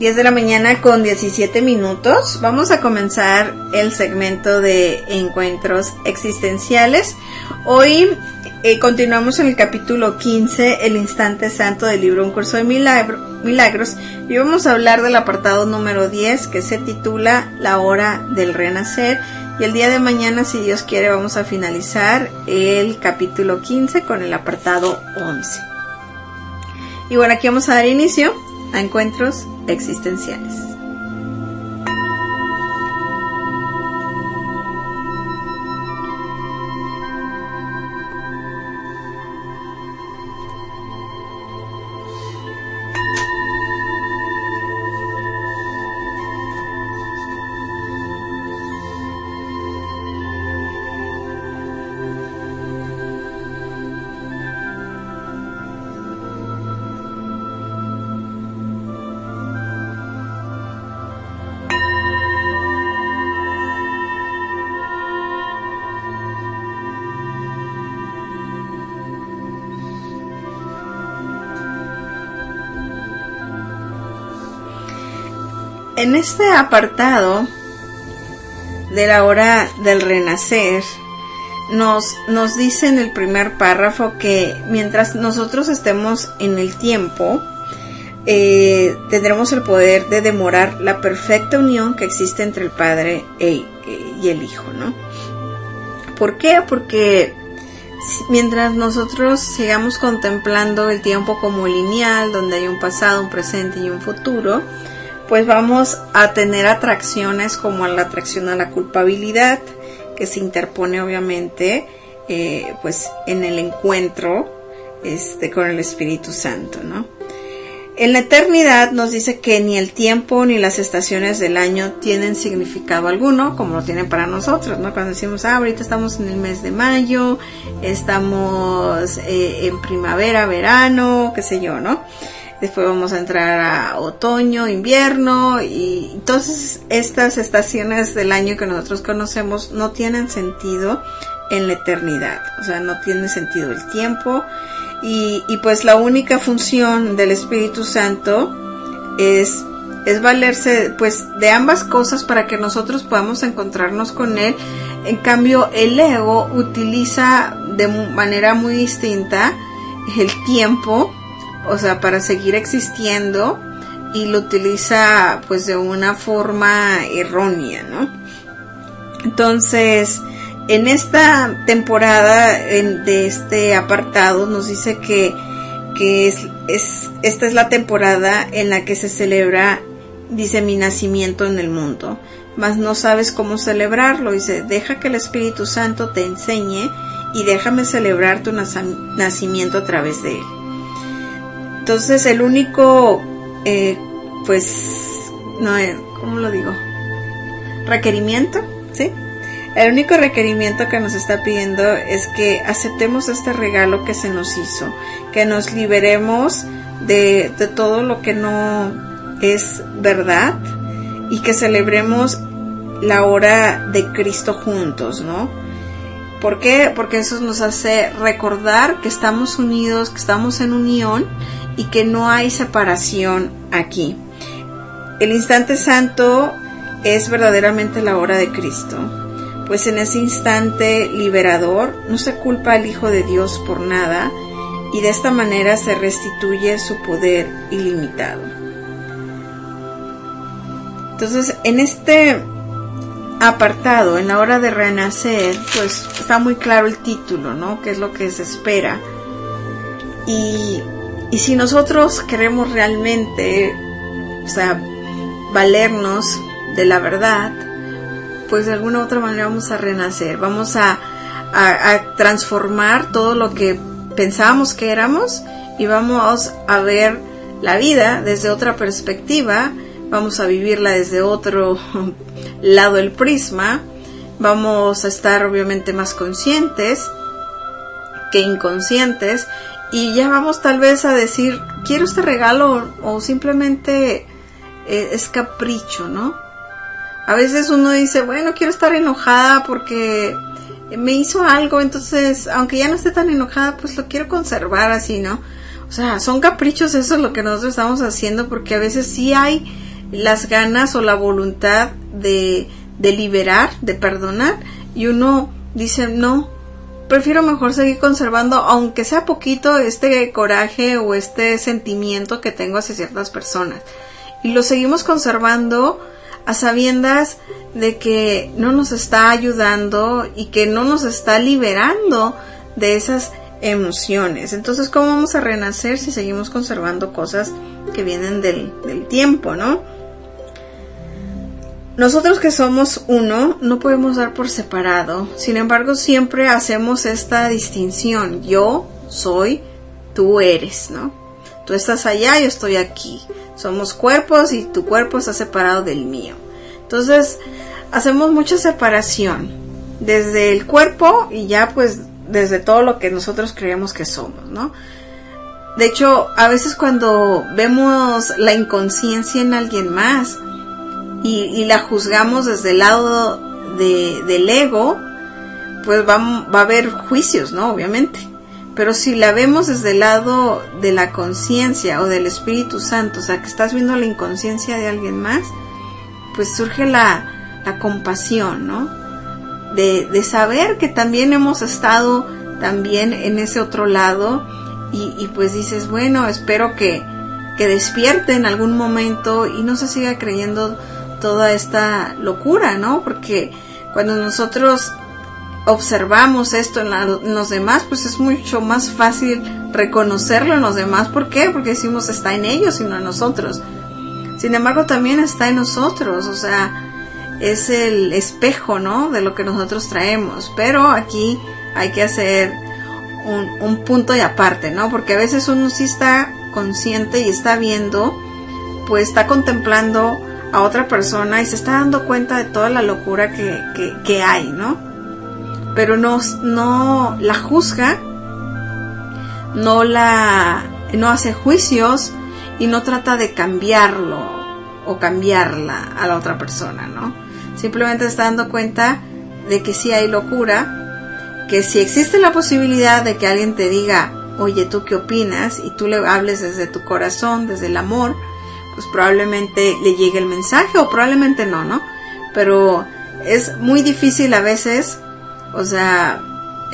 10 de la mañana con 17 minutos. Vamos a comenzar el segmento de encuentros existenciales. Hoy continuamos en el capítulo 15, el instante santo del libro Un curso de milagros, y vamos a hablar del apartado número 10, que se titula La hora del renacer. Y el día de mañana, si Dios quiere, vamos a finalizar el capítulo 15 con el apartado 11. Y bueno, aquí vamos a dar inicio a encuentros existenciales. En este apartado de la hora del renacer, nos dice en el primer párrafo que mientras nosotros estemos en el tiempo, tendremos el poder de demorar la perfecta unión que existe entre el Padre y el Hijo, ¿no? ¿Por qué? Porque mientras nosotros sigamos contemplando el tiempo como lineal, donde hay un pasado, un presente y un futuro, pues vamos a tener atracciones como la atracción a la culpabilidad, que se interpone obviamente pues en el encuentro con el Espíritu Santo, ¿no? En la eternidad nos dice que ni el tiempo ni las estaciones del año tienen significado alguno, como lo tienen para nosotros, ¿no? Cuando decimos, ahorita estamos en el mes de mayo, estamos en primavera, verano, qué sé yo, ¿no? Después vamos a entrar a otoño, invierno, y entonces estas estaciones del año que nosotros conocemos no tienen sentido en la eternidad. O sea, no tiene sentido el tiempo, y pues la única función del Espíritu Santo es valerse pues de ambas cosas para que nosotros podamos encontrarnos con Él. En cambio, el ego utiliza de manera muy distinta el tiempo, o sea, para seguir existiendo, y lo utiliza pues de una forma errónea, ¿no? Entonces, en esta temporada de este apartado nos dice que esta es la temporada en la que se celebra, dice, mi nacimiento en el mundo, mas no sabes cómo celebrarlo. Dice, deja que el Espíritu Santo te enseñe y déjame celebrar tu nacimiento a través de él. Entonces el único, ¿cómo lo digo? Requerimiento, ¿sí? El único requerimiento que nos está pidiendo es que aceptemos este regalo que se nos hizo, que nos liberemos de todo lo que no es verdad, y que celebremos la hora de Cristo juntos, ¿no? ¿Por qué? Porque eso nos hace recordar que estamos unidos, que estamos en unión, y que no hay separación aquí. El instante santo es verdaderamente la hora de Cristo, pues en ese instante liberador no se culpa al Hijo de Dios por nada, y de esta manera se restituye su poder ilimitado. Entonces, en este apartado, en la hora de renacer, pues está muy claro el título, ¿no? ¿Qué es lo que se espera? Y si nosotros queremos realmente, o sea, valernos de la verdad, pues de alguna u otra manera vamos a renacer, vamos a transformar todo lo que pensábamos que éramos, y vamos a ver la vida desde otra perspectiva, vamos a vivirla desde otro lado del prisma, vamos a estar obviamente más conscientes que inconscientes, y ya vamos tal vez a decir, quiero este regalo, o simplemente es capricho, ¿no? A veces uno dice, bueno, quiero estar enojada porque me hizo algo, entonces, aunque ya no esté tan enojada, pues lo quiero conservar así, ¿no? O sea, son caprichos, eso es lo que nosotros estamos haciendo, porque a veces sí hay las ganas o la voluntad de liberar, de perdonar, y uno dice, no, prefiero mejor seguir conservando, aunque sea poquito, este coraje o este sentimiento que tengo hacia ciertas personas, y lo seguimos conservando a sabiendas de que no nos está ayudando y que no nos está liberando de esas emociones. Entonces, ¿cómo vamos a renacer si seguimos conservando cosas que vienen del tiempo, no? Nosotros que somos uno, no podemos dar por separado. Sin embargo, siempre hacemos esta distinción. Yo soy, tú eres, ¿no? Tú estás allá, yo estoy aquí. Somos cuerpos y tu cuerpo está separado del mío. Entonces, hacemos mucha separación. Desde el cuerpo y ya pues desde todo lo que nosotros creemos que somos, ¿no? De hecho, a veces cuando vemos la inconsciencia en alguien más y la juzgamos desde el lado del ego, pues va a haber juicios, ¿no? Obviamente. Pero si la vemos desde el lado de la conciencia o del Espíritu Santo, o sea, que estás viendo la inconsciencia de alguien más, pues surge la compasión, ¿no? De saber que también hemos estado también en ese otro lado y pues dices, bueno, espero que despierte en algún momento y no se siga creyendo toda esta locura, ¿no? Porque cuando nosotros observamos esto en los demás, pues es mucho más fácil reconocerlo en los demás. ¿Por qué? Porque decimos está en ellos y no en nosotros. Sin embargo, también está en nosotros, o sea, es el espejo, ¿no? De lo que nosotros traemos. Pero aquí hay que hacer un punto y aparte, ¿no? Porque a veces uno sí está consciente y está viendo, pues está contemplando a otra persona y se está dando cuenta de toda la locura que hay, ¿no? Pero no la juzga, no hace juicios y no trata de cambiarlo o cambiarla a la otra persona, ¿no? Simplemente está dando cuenta de que sí hay locura, que si existe la posibilidad de que alguien te diga, oye, ¿tú qué opinas? Y tú le hables desde tu corazón, desde el amor, pues probablemente le llegue el mensaje o probablemente no, ¿no? Pero es muy difícil a veces, o sea,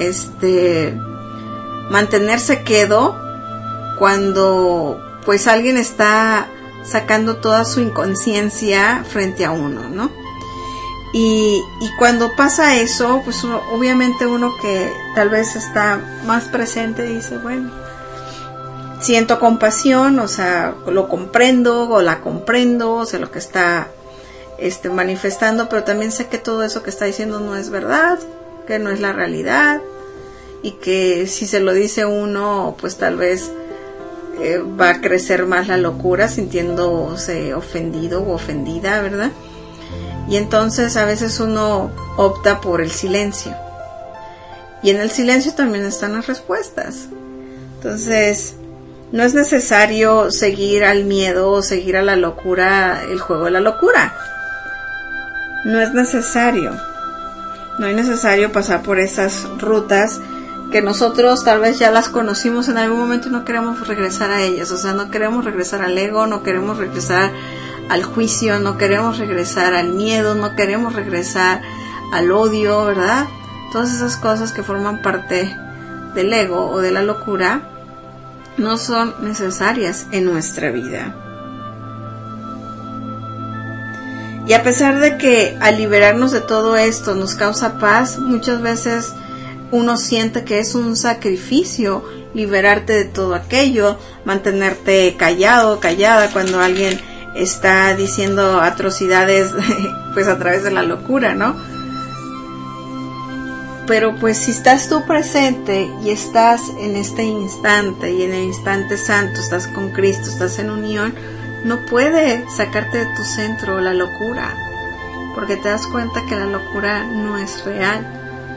mantenerse quedo cuando pues alguien está sacando toda su inconsciencia frente a uno, ¿no? Y cuando pasa eso, pues obviamente uno que tal vez está más presente dice, bueno, siento compasión, o sea, lo comprendo o la comprendo, o sea, lo que está manifestando, pero también sé que todo eso que está diciendo no es verdad, que no es la realidad, y que si se lo dice uno, pues tal vez va a crecer más la locura, sintiéndose ofendido o ofendida, ¿verdad? Y entonces a veces uno opta por el silencio. Y en el silencio también están las respuestas. Entonces, no es necesario seguir al miedo o seguir a la locura, el juego de la locura. No es necesario. No es necesario pasar por esas rutas que nosotros tal vez ya las conocimos en algún momento y no queremos regresar a ellas. O sea, no queremos regresar al ego, no queremos regresar al juicio, no queremos regresar al miedo, no queremos regresar al odio, ¿verdad? Todas esas cosas que forman parte del ego o de la locura no son necesarias en nuestra vida. Y a pesar de que al liberarnos de todo esto nos causa paz, muchas veces uno siente que es un sacrificio liberarte de todo aquello, mantenerte callado, callada cuando alguien está diciendo atrocidades pues a través de la locura, ¿no? Pero pues si estás tú presente y estás en este instante y en el instante santo, estás con Cristo, estás en unión, no puede sacarte de tu centro la locura, porque te das cuenta que la locura no es real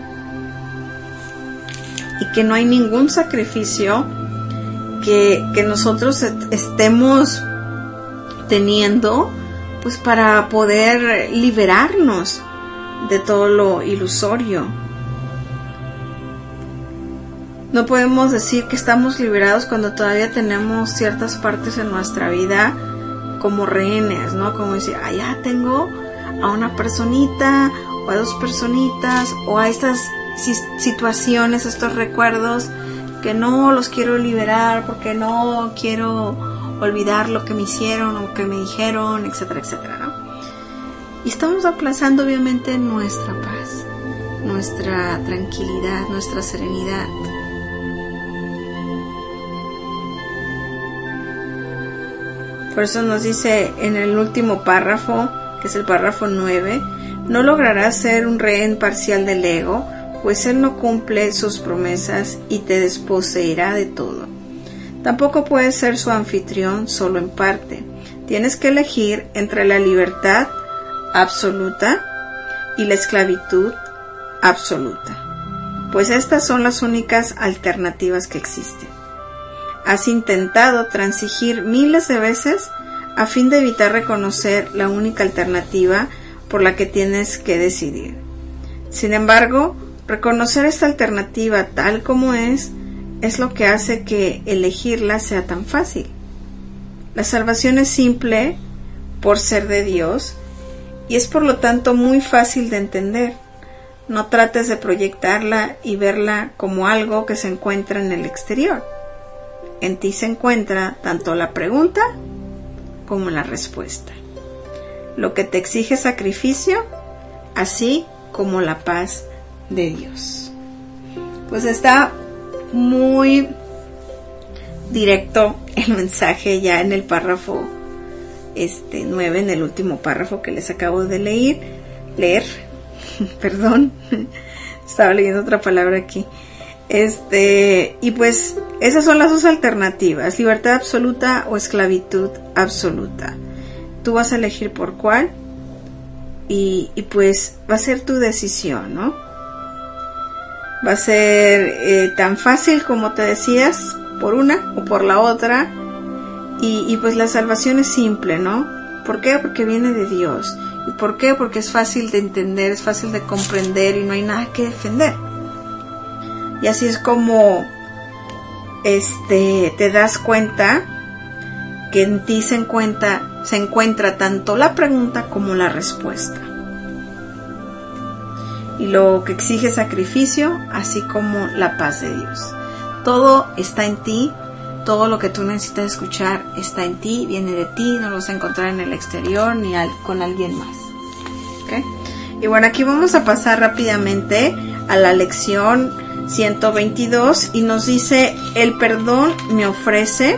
y que no hay ningún sacrificio que nosotros estemos teniendo pues para poder liberarnos de todo lo ilusorio. No podemos decir que estamos liberados cuando todavía tenemos ciertas partes en nuestra vida como rehenes, ¿no? Como decir, ya tengo a una personita o a dos personitas o a estas situaciones, estos recuerdos que no los quiero liberar porque no quiero olvidar lo que me hicieron o que me dijeron, etcétera, etcétera, ¿no? Y estamos aplazando obviamente nuestra paz, nuestra tranquilidad, nuestra serenidad. Por eso nos dice en el último párrafo, que es el párrafo 9, no lograrás ser un rehén parcial del ego, pues él no cumple sus promesas y te desposeerá de todo. Tampoco puedes ser su anfitrión solo en parte. Tienes que elegir entre la libertad absoluta y la esclavitud absoluta, pues estas son las únicas alternativas que existen. Has intentado transigir miles de veces a fin de evitar reconocer la única alternativa por la que tienes que decidir. Sin embargo, reconocer esta alternativa tal como es lo que hace que elegirla sea tan fácil. La salvación es simple por ser de Dios y es por lo tanto muy fácil de entender. No trates de proyectarla y verla como algo que se encuentra en el exterior. En ti se encuentra tanto la pregunta como la respuesta. Lo que te exige sacrificio, así como la paz de Dios. Pues está muy directo el mensaje ya en el párrafo 9, en el último párrafo que les acabo de leer. Perdón, estaba leyendo otra palabra aquí. Y pues esas son las dos alternativas, libertad absoluta o esclavitud absoluta. Tú vas a elegir por cuál y pues va a ser tu decisión, ¿no? Va a ser tan fácil como te decidas por una o por la otra y pues la salvación es simple, ¿no? ¿Por qué? Porque viene de Dios. ¿Y por qué? Porque es fácil de entender, es fácil de comprender y no hay nada que defender. Y así es como te das cuenta que en ti se encuentra tanto la pregunta como la respuesta. Y lo que exige sacrificio, así como la paz de Dios. Todo está en ti, todo lo que tú necesitas escuchar está en ti, viene de ti, no lo vas a encontrar en el exterior ni con alguien más. ¿Okay? Y bueno, aquí vamos a pasar rápidamente a la lección 122 y nos dice: el perdón me ofrece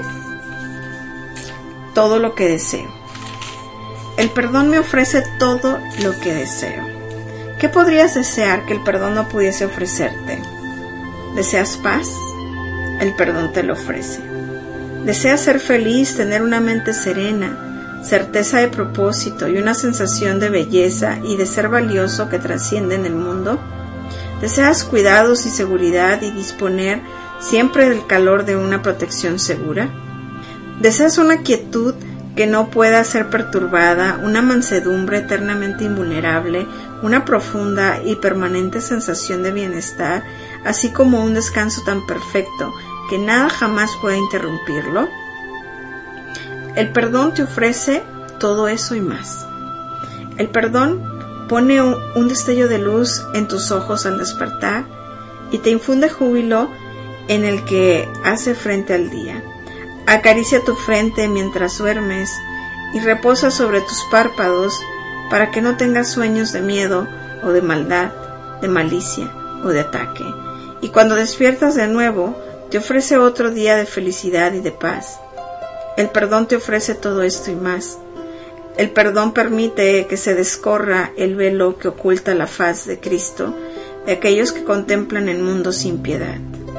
todo lo que deseo. El perdón me ofrece todo lo que deseo. ¿Qué podrías desear que el perdón no pudiese ofrecerte? ¿Deseas paz? El perdón te lo ofrece. ¿Deseas ser feliz, tener una mente serena, certeza de propósito y una sensación de belleza y de ser valioso que trasciende en el mundo? ¿Deseas cuidados y seguridad y disponer siempre del calor de una protección segura? ¿Deseas una quietud que no pueda ser perturbada, una mansedumbre eternamente invulnerable, una profunda y permanente sensación de bienestar, así como un descanso tan perfecto que nada jamás pueda interrumpirlo? El perdón te ofrece todo eso y más. El perdón pone un destello de luz en tus ojos al despertar y te infunde júbilo en el que hace frente al día. Acaricia tu frente mientras duermes y reposa sobre tus párpados para que no tengas sueños de miedo o de maldad, de malicia o de ataque. Y cuando despiertas de nuevo, te ofrece otro día de felicidad y de paz. El perdón te ofrece todo esto y más. El perdón permite que se descorra el velo que oculta la faz de Cristo de aquellos que contemplan el mundo sin piedad.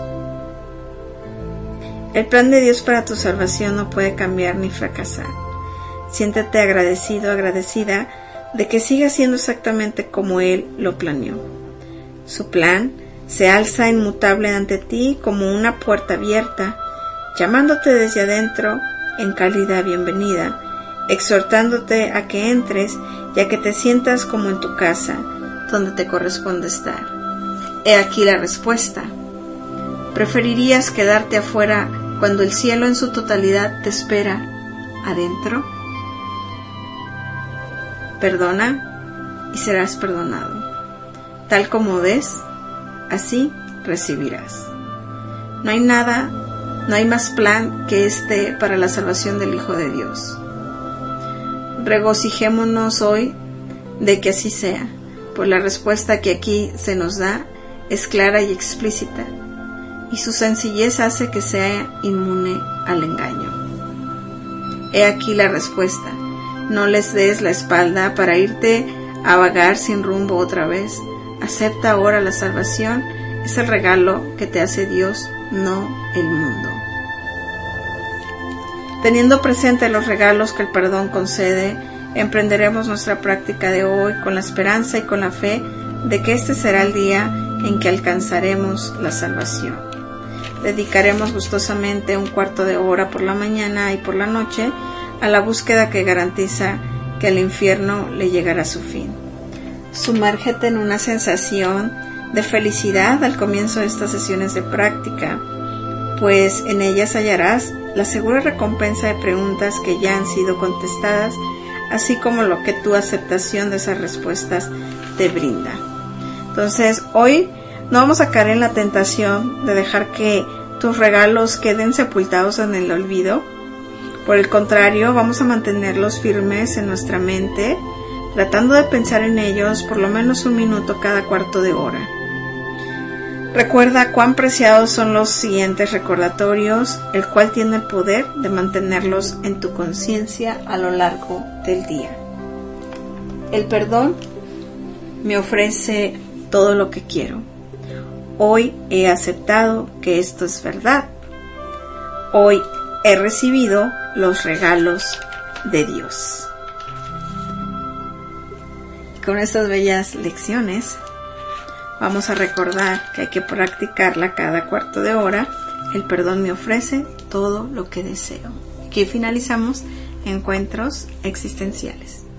El plan de Dios para tu salvación no puede cambiar ni fracasar. Siéntete agradecido, agradecida de que siga siendo exactamente como Él lo planeó. Su plan se alza inmutable ante ti como una puerta abierta, llamándote desde adentro en cálida bienvenida, exhortándote a que entres y a que te sientas como en tu casa, donde te corresponde estar. He aquí la respuesta. ¿Preferirías quedarte afuera cuando el cielo en su totalidad te espera adentro? Perdona y serás perdonado. Tal como des, así recibirás. No hay más plan que este para la salvación del Hijo de Dios. Regocijémonos hoy de que así sea, pues la respuesta que aquí se nos da es clara y explícita, y su sencillez hace que sea inmune al engaño. He aquí la respuesta: no les des la espalda para irte a vagar sin rumbo otra vez. Acepta ahora la salvación, es el regalo que te hace Dios, no el mundo. Teniendo presente los regalos que el perdón concede, emprenderemos nuestra práctica de hoy con la esperanza y con la fe de que este será el día en que alcanzaremos la salvación. Dedicaremos gustosamente un cuarto de hora por la mañana y por la noche a la búsqueda que garantiza que el infierno le llegará a su fin. Sumérgete en una sensación de felicidad al comienzo de estas sesiones de práctica, pues en ellas hallarás la segura recompensa de preguntas que ya han sido contestadas, así como lo que tu aceptación de esas respuestas te brinda. Entonces, hoy no vamos a caer en la tentación de dejar que tus regalos queden sepultados en el olvido. Por el contrario, vamos a mantenerlos firmes en nuestra mente, tratando de pensar en ellos por lo menos un minuto cada cuarto de hora. Recuerda cuán preciados son los siguientes recordatorios, el cual tiene el poder de mantenerlos en tu conciencia a lo largo del día. El perdón me ofrece todo lo que quiero. Hoy he aceptado que esto es verdad. Hoy he recibido los regalos de Dios. Con estas bellas lecciones vamos a recordar que hay que practicarla cada cuarto de hora. El perdón me ofrece todo lo que deseo. Aquí finalizamos Encuentros Existenciales.